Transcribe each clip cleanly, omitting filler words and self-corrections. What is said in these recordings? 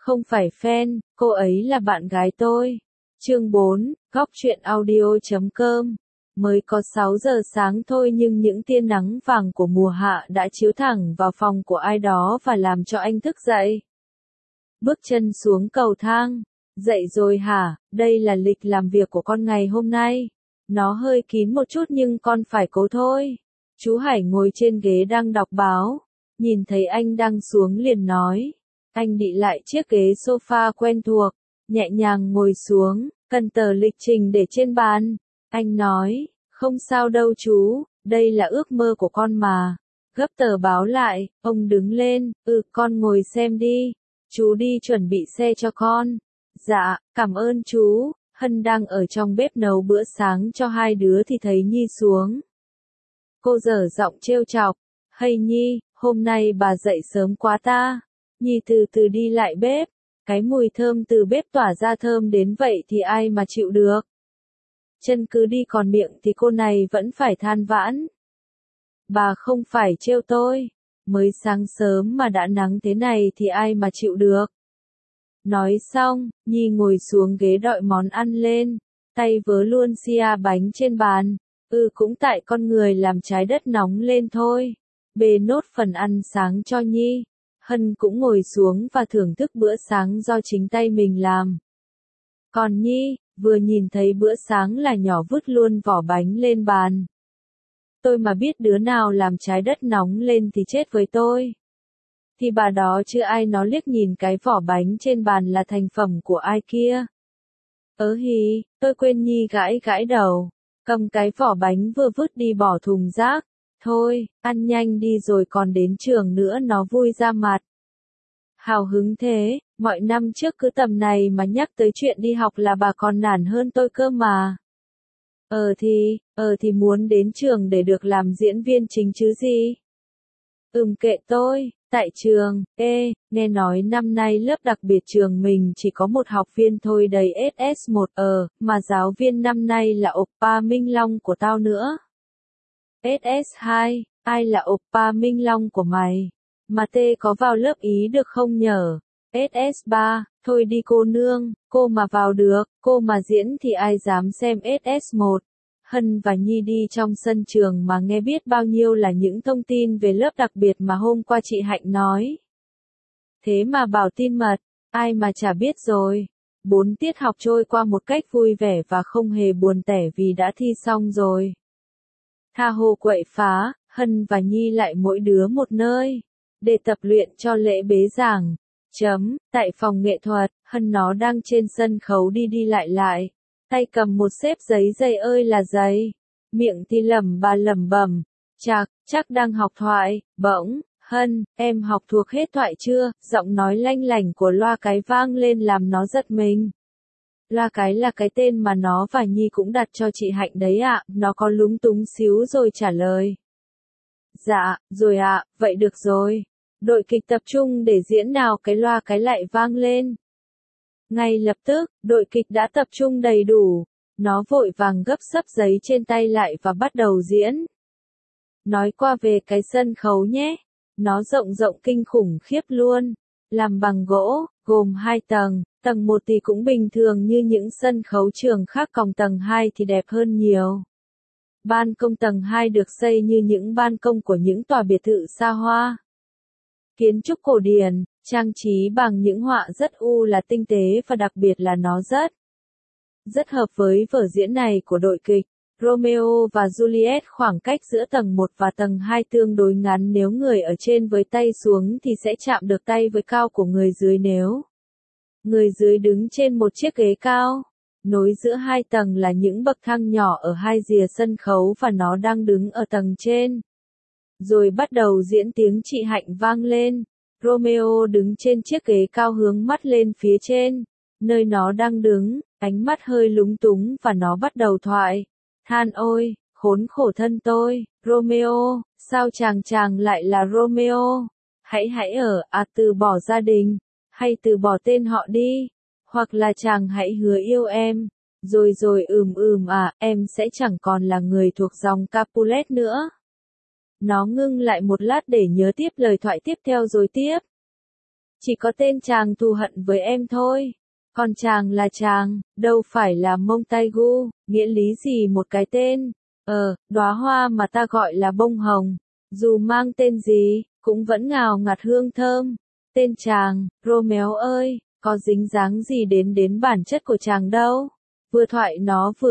Không phải fan, cô ấy là bạn gái tôi. Chương 4, Góc truyện audio.com. Mới có 6 giờ sáng thôi nhưng những tia nắng vàng của mùa hạ đã chiếu thẳng vào phòng của ai đó và làm cho anh thức dậy. Bước chân xuống cầu thang. Dậy rồi hả, đây là lịch làm việc của con ngày hôm nay. Nó hơi kín một chút nhưng con phải cố thôi. Chú Hải ngồi trên ghế đang đọc báo. Nhìn thấy anh đang xuống liền nói. Anh đi lại chiếc ghế sofa quen thuộc, nhẹ nhàng ngồi xuống, cần tờ lịch trình để trên bàn. Anh nói, không sao đâu chú, đây là ước mơ của con mà. Gấp tờ báo lại, ông đứng lên, con ngồi xem đi. Chú đi chuẩn bị xe cho con. Dạ, cảm ơn chú. Hân đang ở trong bếp nấu bữa sáng cho hai đứa thì thấy Nhi xuống. Cô dở giọng trêu chọc. Hay Nhi, hôm nay bà dậy sớm quá ta. Nhi từ từ đi lại bếp. Cái mùi thơm từ bếp tỏa ra thơm đến vậy thì ai mà chịu được. Chân cứ đi còn miệng thì cô này vẫn phải than vãn. Bà không phải trêu tôi. Mới sáng sớm mà đã nắng thế này thì ai mà chịu được. Nói xong, Nhi ngồi xuống ghế đọi món ăn lên. Tay vớ luôn xia bánh trên bàn. Cũng tại con người làm trái đất nóng lên thôi. Bê nốt phần ăn sáng cho Nhi. Hân cũng ngồi xuống và thưởng thức bữa sáng do chính tay mình làm. Còn Nhi, vừa nhìn thấy bữa sáng là nhỏ vứt luôn vỏ bánh lên bàn. Tôi mà biết đứa nào làm trái đất nóng lên thì chết với tôi. Thì bà đó chứ ai, nó liếc nhìn cái vỏ bánh trên bàn là thành phẩm của ai kia. Hì, tôi quên. Nhi gãi gãi đầu, cầm cái vỏ bánh vừa vứt đi bỏ thùng rác. Thôi, ăn nhanh đi rồi còn đến trường nữa. Nó vui ra mặt. Hào hứng thế, mọi năm trước cứ tầm này mà nhắc tới chuyện đi học là bà còn nản hơn tôi cơ mà. Thì muốn đến trường để được làm diễn viên chính chứ gì. Kệ tôi, tại trường, nghe nói năm nay lớp đặc biệt trường mình chỉ có một học viên thôi đầy SS1, mà giáo viên năm nay là oppa Minh Long của tao nữa. SS2, ai là oppa Minh Long của mày? Mà tê có vào lớp ý được không nhở? SS3, thôi đi cô nương, cô mà vào được, cô mà diễn thì ai dám xem SS1. Hân và Nhi đi trong sân trường mà nghe biết bao nhiêu là những thông tin về lớp đặc biệt mà hôm qua chị Hạnh nói. Thế mà bảo tin mật, ai mà chả biết rồi. 4 tiết học trôi qua một cách vui vẻ và không hề buồn tẻ vì đã thi xong rồi. Tha hồ quậy phá, Hân và Nhi lại mỗi đứa một nơi, để tập luyện cho lễ bế giảng. Tại phòng nghệ thuật, Hân nó đang trên sân khấu đi đi lại. Tay cầm một xếp giấy dày ơi là giấy. Miệng thì lẩm bẩm. Chắc đang học thoại. Bỗng, Hân, em học thuộc hết thoại chưa? Giọng nói lanh lảnh của Loa Cái vang lên làm nó giật mình. Loa Cái là cái tên mà nó và Nhi cũng đặt cho chị Hạnh đấy ạ. Nó có lúng túng xíu rồi trả lời. Dạ, rồi ạ, vậy được rồi. Đội kịch tập trung để diễn nào. Cái Loa Cái lại vang lên. Ngay lập tức, đội kịch đã tập trung đầy đủ. Nó vội vàng gấp xấp giấy trên tay lại và bắt đầu diễn. Nói qua về cái sân khấu nhé. Nó rộng kinh khủng khiếp luôn. Làm bằng gỗ, gồm 2 tầng. Tầng 1 thì cũng bình thường như những sân khấu trường khác, còn tầng 2 thì đẹp hơn nhiều. Ban công tầng 2 được xây như những ban công của những tòa biệt thự xa hoa. Kiến trúc cổ điển, trang trí bằng những họa rất là tinh tế và đặc biệt là nó rất hợp với vở diễn này của đội kịch. Romeo và Juliet. Khoảng cách giữa tầng 1 và tầng 2 tương đối ngắn, nếu người ở trên với tay xuống thì sẽ chạm được tay với cao của người dưới nếu người dưới đứng trên một chiếc ghế cao. Nối giữa 2 tầng là những bậc thang nhỏ ở hai rìa sân khấu và nó đang đứng ở tầng trên. Rồi bắt đầu diễn. Tiếng chị Hạnh vang lên. Romeo đứng trên chiếc ghế cao hướng mắt lên phía trên, nơi nó đang đứng, ánh mắt hơi lúng túng và nó bắt đầu thoại. Than ôi, khốn khổ thân tôi, Romeo, sao chàng lại là Romeo? Hãy từ bỏ gia đình, hay từ bỏ tên họ đi, hoặc là chàng hãy hứa yêu em, rồi em sẽ chẳng còn là người thuộc dòng Capulet nữa. Nó ngưng lại một lát để nhớ tiếp lời thoại tiếp theo rồi tiếp. Chỉ có tên chàng thù hận với em thôi. Còn chàng là chàng, đâu phải là Montagu, nghĩa lý gì một cái tên. Đóa hoa mà ta gọi là bông hồng. Dù mang tên gì, cũng vẫn ngào ngạt hương thơm. Tên chàng, Romeo ơi, có dính dáng gì đến bản chất của chàng đâu. Vừa thoại nó vừa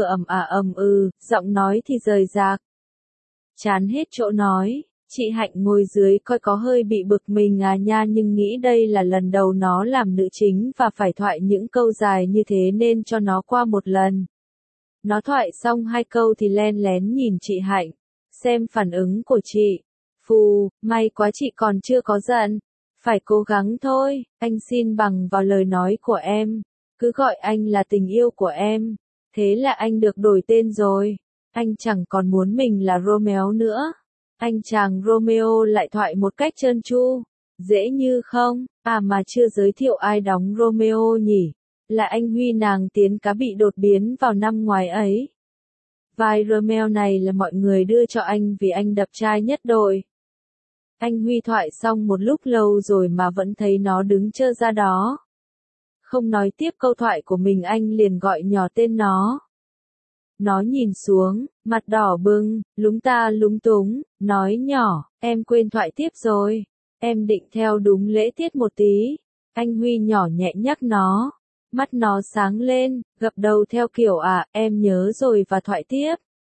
giọng nói thì rời rạc. Chán hết chỗ nói, chị Hạnh ngồi dưới coi có hơi bị bực mình à nha, nhưng nghĩ đây là lần đầu nó làm nữ chính và phải thoại những câu dài như thế nên cho nó qua một lần. Nó thoại xong 2 câu thì len lén nhìn chị Hạnh, xem phản ứng của chị. Phù, may quá chị còn chưa có giận. Phải cố gắng thôi, anh xin bằng vào lời nói của em. Cứ gọi anh là tình yêu của em. Thế là anh được đổi tên rồi. Anh chẳng còn muốn mình là Romeo nữa. Anh chàng Romeo lại thoại một cách trơn tru. Dễ như không, mà chưa giới thiệu ai đóng Romeo nhỉ. Là anh Huy nàng tiến cá bị đột biến vào năm ngoái ấy. Vai Romeo này là mọi người đưa cho anh vì anh đẹp trai nhất đội. Anh Huy thoại xong một lúc lâu rồi mà vẫn thấy nó đứng trơ ra đó. Không nói tiếp câu thoại của mình, anh liền gọi nhỏ tên nó. Nó nhìn xuống, mặt đỏ bừng, lúng ta lúng túng, nói nhỏ, em quên thoại tiếp rồi. Em định theo đúng lễ tiết một tí. Anh Huy nhỏ nhẹ nhắc nó. Mắt nó sáng lên, gập đầu theo kiểu em nhớ rồi và thoại tiếp.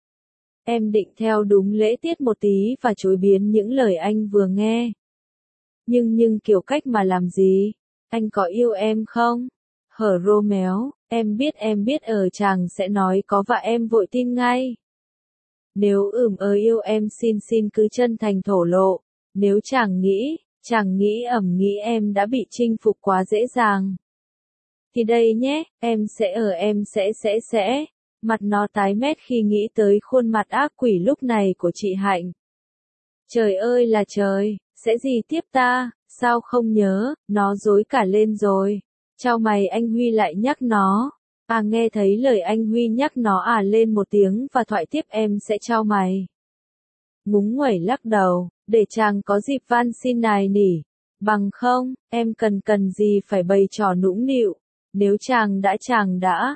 Em định theo đúng lễ tiết một tí và chối biến những lời anh vừa nghe. Nhưng kiểu cách mà làm gì? Anh có yêu em không? Hở Romeo, em biết chàng sẽ nói có và em vội tin ngay. Nếu yêu em xin cứ chân thành thổ lộ. Nếu chàng nghĩ em đã bị chinh phục quá dễ dàng. Thì đây nhé, em sẽ. Mặt nó tái mét khi nghĩ tới khuôn mặt ác quỷ lúc này của chị Hạnh. Trời ơi là trời, sẽ gì tiếp ta, sao không nhớ, nó rối cả lên rồi. Chau mày, anh Huy lại nhắc nó. Nghe thấy lời anh Huy nhắc nó lên một tiếng và thoại tiếp em sẽ chau mày. Ngúng nguẩy lắc đầu, để chàng có dịp van xin nài nỉ. Bằng không, em cần gì phải bày trò nũng nịu. Nếu chàng đã,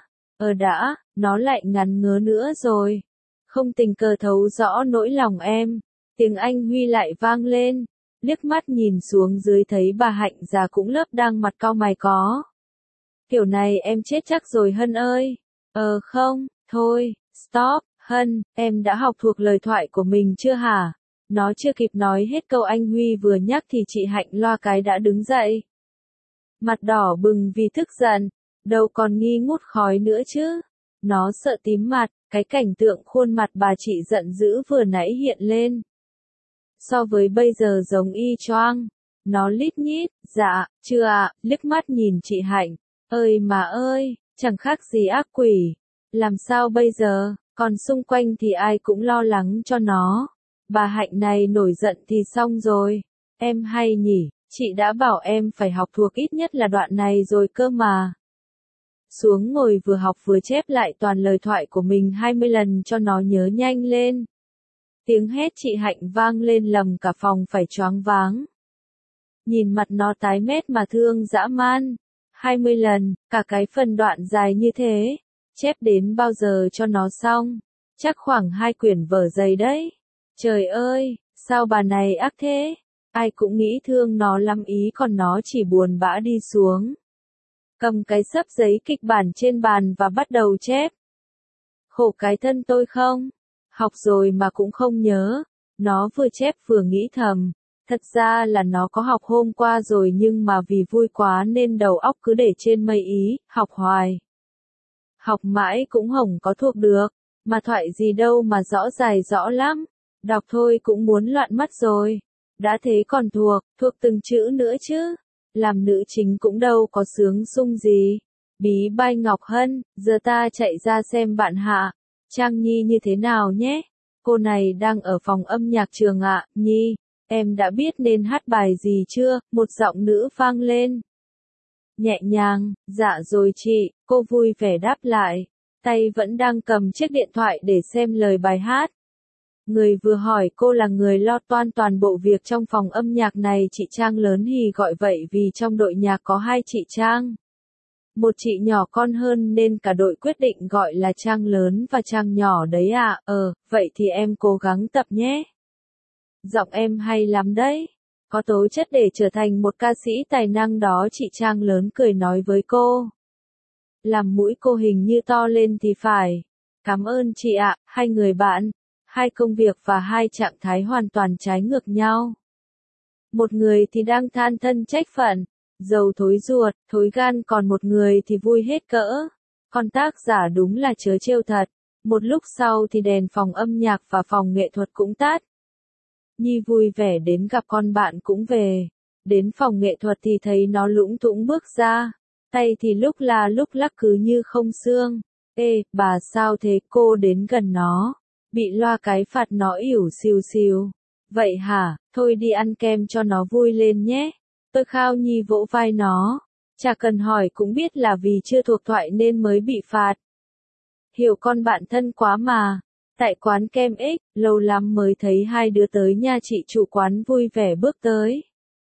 nó lại ngắn ngớ nữa rồi. Không tình cờ thấu rõ nỗi lòng em. Tiếng anh Huy lại vang lên. Liếc mắt nhìn xuống dưới thấy bà Hạnh già cũng lớp đang mặt cau mày có. Kiểu này em chết chắc rồi Hân ơi. Không, thôi, stop, Hân, em đã học thuộc lời thoại của mình chưa hả? Nó chưa kịp nói hết câu anh Huy vừa nhắc thì chị Hạnh loa cái đã đứng dậy. Mặt đỏ bừng vì tức giận, đâu còn nghi ngút khói nữa chứ. Nó sợ tím mặt, cái cảnh tượng khuôn mặt bà chị giận dữ vừa nãy hiện lên. So với bây giờ giống y choang. Nó lít nhít, dạ, chưa liếc mắt nhìn chị Hạnh. Ơi mà ơi, chẳng khác gì ác quỷ. Làm sao bây giờ, còn xung quanh thì ai cũng lo lắng cho nó. Bà Hạnh này nổi giận thì xong rồi. Em hay nhỉ, chị đã bảo em phải học thuộc ít nhất là đoạn này rồi cơ mà. Xuống ngồi vừa học vừa chép lại toàn lời thoại của mình 20 lần cho nó nhớ nhanh lên. Tiếng hét chị Hạnh vang lên lầm cả phòng phải choáng váng. Nhìn mặt nó tái mét mà thương dã man. 20 lần, cả cái phần đoạn dài như thế. Chép đến bao giờ cho nó xong? Chắc khoảng 2 quyển vở dày đấy. Trời ơi, sao bà này ác thế? Ai cũng nghĩ thương nó lắm ý còn nó chỉ buồn bã đi xuống. Cầm cái xấp giấy kịch bản trên bàn và bắt đầu chép. Khổ cái thân tôi không? Học rồi mà cũng không nhớ. Nó vừa chép vừa nghĩ thầm. Thật ra là nó có học hôm qua rồi nhưng mà vì vui quá nên đầu óc cứ để trên mây ý, học hoài. Học mãi cũng hổng có thuộc được. Mà thoại gì đâu mà rõ dài rõ lắm. Đọc thôi cũng muốn loạn mắt rồi. Đã thế còn thuộc từng chữ nữa chứ. Làm nữ chính cũng đâu có sướng sung gì. Bí bai Ngọc Hân, giờ ta chạy ra xem bạn Hạ. Trang Nhi như thế nào nhé? Cô này đang ở phòng âm nhạc trường ạ, Nhi. Em đã biết nên hát bài gì chưa? Một giọng nữ vang lên. Nhẹ nhàng, dạ rồi chị, cô vui vẻ đáp lại. Tay vẫn đang cầm chiếc điện thoại để xem lời bài hát. Người vừa hỏi cô là người lo toan toàn bộ việc trong phòng âm nhạc này, chị Trang lớn hì gọi vậy vì trong đội nhạc có hai chị Trang. Một chị nhỏ con hơn nên cả đội quyết định gọi là Trang lớn và Trang nhỏ đấy à. Vậy thì em cố gắng tập nhé. Giọng em hay lắm đấy. Có tố chất để trở thành một ca sĩ tài năng đó, chị Trang lớn cười nói với cô. Làm mũi cô hình như to lên thì phải. Cảm ơn chị ạ. Hai người bạn, hai công việc và hai trạng thái hoàn toàn trái ngược nhau. Một người thì đang than thân trách phận, dầu thối ruột, thối gan, còn một người thì vui hết cỡ. Con tác giả đúng là trớ trêu thật. Một lúc sau thì đèn phòng âm nhạc và phòng nghệ thuật cũng tắt. Nhi vui vẻ đến gặp con bạn cũng về. Đến phòng nghệ thuật thì thấy nó lũng thũng bước ra. Tay thì lúc la lúc lắc cứ như không xương. Ê, bà sao thế? Cô đến gần nó. Bị loa cái phạt nó ỉu xìu xìu. Vậy hả? Thôi đi ăn kem cho nó vui lên nhé. Tôi khao Nhi vỗ vai nó. Chả cần hỏi cũng biết là vì chưa thuộc thoại nên mới bị phạt. Hiểu con bạn thân quá mà. Tại quán kem X, lâu lắm mới thấy hai đứa tới nha, chị chủ quán vui vẻ bước tới.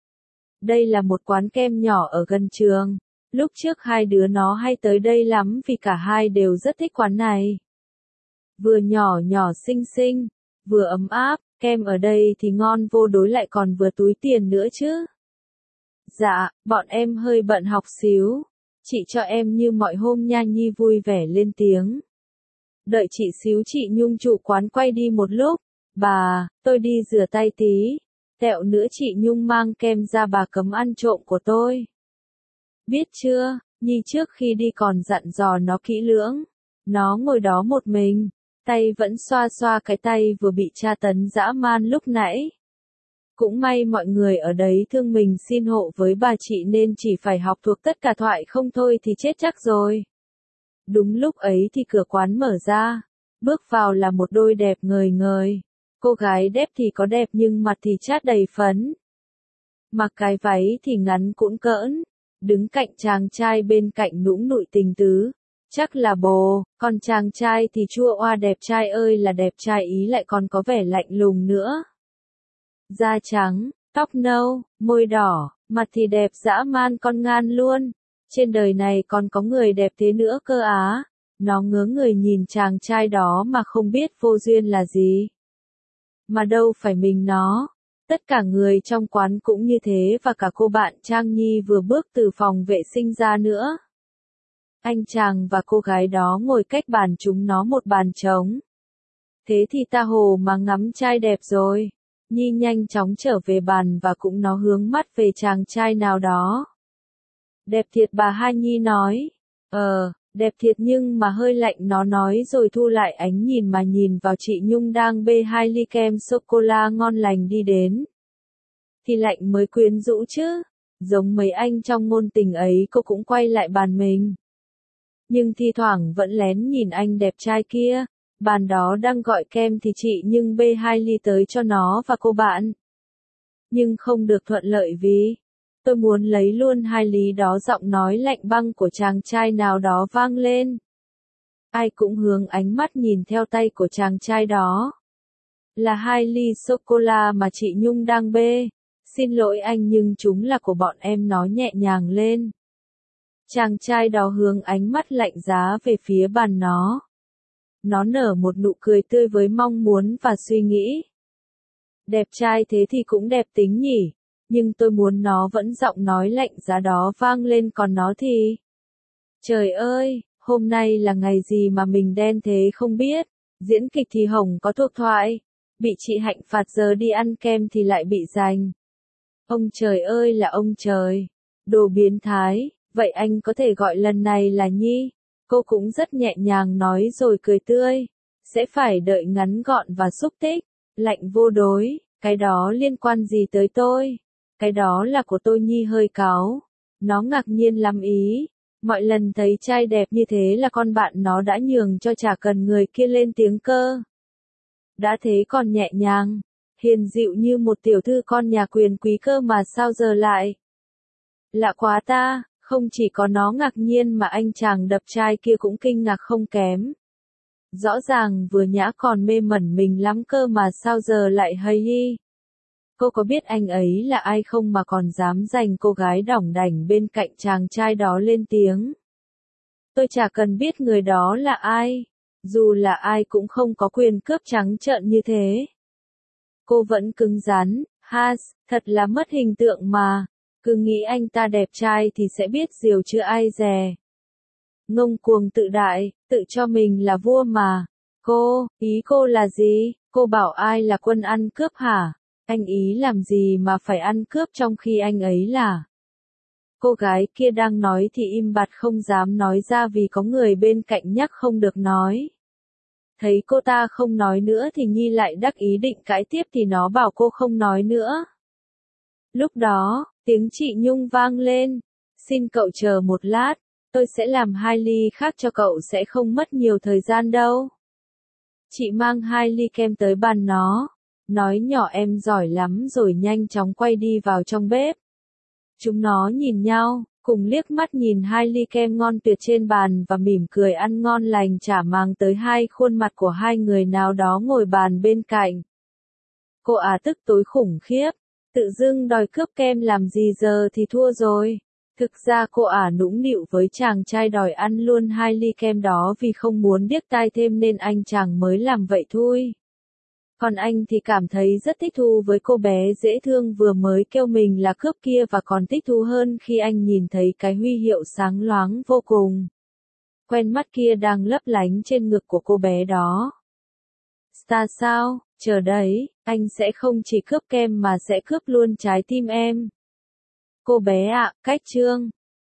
Đây là một quán kem nhỏ ở gần trường. Lúc trước hai đứa nó hay tới đây lắm vì cả hai đều rất thích quán này. Vừa nhỏ nhỏ xinh xinh, vừa ấm áp, kem ở đây thì ngon vô đối, lại còn vừa túi tiền nữa chứ. Dạ, bọn em hơi bận học xíu. Chị cho em như mọi hôm nha. Nhi vui vẻ lên tiếng. Đợi chị xíu, chị Nhung chủ quán quay đi một lúc. Bà, tôi đi rửa tay tí. Tẹo nữa chị Nhung mang kem ra, bà cấm ăn trộm của tôi. Biết chưa? Nhi trước khi đi còn dặn dò nó kỹ lưỡng. Nó ngồi đó một mình, tay vẫn xoa xoa cái tay vừa bị tra tấn dã man lúc nãy. Cũng may mọi người ở đấy thương mình xin hộ với bà chị nên chỉ phải học thuộc tất cả thoại, không thôi thì chết chắc rồi. Đúng lúc ấy thì cửa quán mở ra. Bước vào là một đôi đẹp ngời ngời. Cô gái đẹp thì có đẹp nhưng mặt thì chát đầy phấn. Mặc cái váy thì ngắn cũn cỡn. Đứng cạnh chàng trai bên cạnh nũng nụi tình tứ. Chắc là bồ, còn chàng trai thì chua oa đẹp trai ơi là đẹp trai ý, lại còn có vẻ lạnh lùng nữa. Da trắng, tóc nâu, môi đỏ, mặt thì đẹp dã man con ngan luôn. Trên đời này còn có người đẹp thế nữa cơ á. Nó ngớ người nhìn chàng trai đó mà không biết vô duyên là gì. Mà đâu phải mình nó. Tất cả người trong quán cũng như thế, và cả cô bạn Trang Nhi vừa bước từ phòng vệ sinh ra nữa. Anh chàng và cô gái đó ngồi cách bàn chúng nó một bàn trống. Thế thì ta hồ mà ngắm trai đẹp rồi. Nhi nhanh chóng trở về bàn và cũng nó hướng mắt về chàng trai nào đó. Đẹp thiệt bà hai, Nhi nói. Đẹp thiệt nhưng mà hơi lạnh, nó nói rồi thu lại ánh nhìn mà nhìn vào chị Nhung đang bê hai ly kem sô-cô-la ngon lành đi đến. Thì lạnh mới quyến rũ chứ. Giống mấy anh trong ngôn tình ấy, cô cũng quay lại bàn mình. Nhưng thi thoảng vẫn lén nhìn anh đẹp trai kia. Bàn đó đang gọi kem thì chị nhưng bê hai ly tới cho nó và cô bạn. Nhưng không được thuận lợi vì tôi muốn lấy luôn hai ly đó. Giọng nói lạnh băng của chàng trai nào đó vang lên. Ai cũng hướng ánh mắt nhìn theo tay của chàng trai đó. Là hai ly sô-cô-la mà chị Nhung đang bê. Xin lỗi anh nhưng chúng là của bọn em, nó nhẹ nhàng lên. Chàng trai đó hướng ánh mắt lạnh giá về phía bàn nó. Nó nở một nụ cười tươi với mong muốn và suy nghĩ. Đẹp trai thế thì cũng đẹp tính nhỉ. Nhưng tôi muốn nó vẫn giọng nói lạnh giá đó vang lên, còn nó thì... Trời ơi, hôm nay là ngày gì mà mình đen thế không biết. Diễn kịch thì hổng có thuộc thoại. Bị chị Hạnh phạt giờ đi ăn kem thì lại bị giành. Ông trời ơi là ông trời. Đồ biến thái, vậy anh có thể gọi lần này là Nhi. Cô cũng rất nhẹ nhàng nói rồi cười tươi. Sẽ phải đợi ngắn gọn và xúc tích. Lạnh vô đối, cái đó liên quan gì tới tôi? Cái đó là của tôi. Nhi hơi cáu. Nó ngạc nhiên lắm ý. Mọi lần thấy trai đẹp như thế là con bạn nó đã nhường cho, chả cần người kia lên tiếng cơ. Đã thế còn nhẹ nhàng, hiền dịu như một tiểu thư con nhà quyền quý cơ mà sao giờ lại? Lạ quá ta. Không chỉ có nó ngạc nhiên mà anh chàng đập trai kia cũng kinh ngạc không kém. Rõ ràng vừa nhã còn mê mẩn mình lắm cơ mà sao giờ lại hay hi. Cô có biết anh ấy là ai không mà còn dám giành cô gái đỏng đảnh bên cạnh chàng trai đó lên tiếng. Tôi chả cần biết người đó là ai. Dù là ai cũng không có quyền cướp trắng trợn như thế. Cô vẫn cứng rắn, thật là mất hình tượng mà. Cứ nghĩ anh ta đẹp trai thì sẽ biết điều chưa ai dè. Ngông cuồng tự đại, tự cho mình là vua mà. Ý cô là gì? Cô bảo ai là quân ăn cướp hả? Anh ý làm gì mà phải ăn cướp trong khi anh ấy là? Cô gái kia đang nói thì im bặt không dám nói ra vì có người bên cạnh nhắc không được nói. Thấy cô ta không nói nữa thì Nhi lại đắc ý định cãi tiếp thì nó bảo cô không nói nữa. Lúc đó, tiếng chị Nhung vang lên. Xin cậu chờ một lát, tôi sẽ làm 2 ly khác cho cậu sẽ không mất nhiều thời gian đâu. Chị mang 2 ly kem tới bàn nó. Nói nhỏ em giỏi lắm rồi nhanh chóng quay đi vào trong bếp. Chúng nó nhìn nhau, cùng liếc mắt nhìn 2 ly kem ngon tuyệt trên bàn và mỉm cười ăn ngon lành chả mang tới 2 khuôn mặt của 2 người nào đó ngồi bàn bên cạnh. Cô tức tối khủng khiếp, tự dưng đòi cướp kem làm gì giờ thì thua rồi. Thực ra cô nũng nịu với chàng trai đòi ăn luôn 2 ly kem đó vì không muốn điếc tai thêm nên anh chàng mới làm vậy thôi. Còn anh thì cảm thấy rất thích thú với cô bé dễ thương vừa mới kêu mình là cướp kia và còn thích thú hơn khi anh nhìn thấy cái huy hiệu sáng loáng vô cùng quen mắt kia đang lấp lánh trên ngực của cô bé đó. Star sao, chờ đấy, anh sẽ không chỉ cướp kem mà sẽ cướp luôn trái tim em. Cô bé cách chương.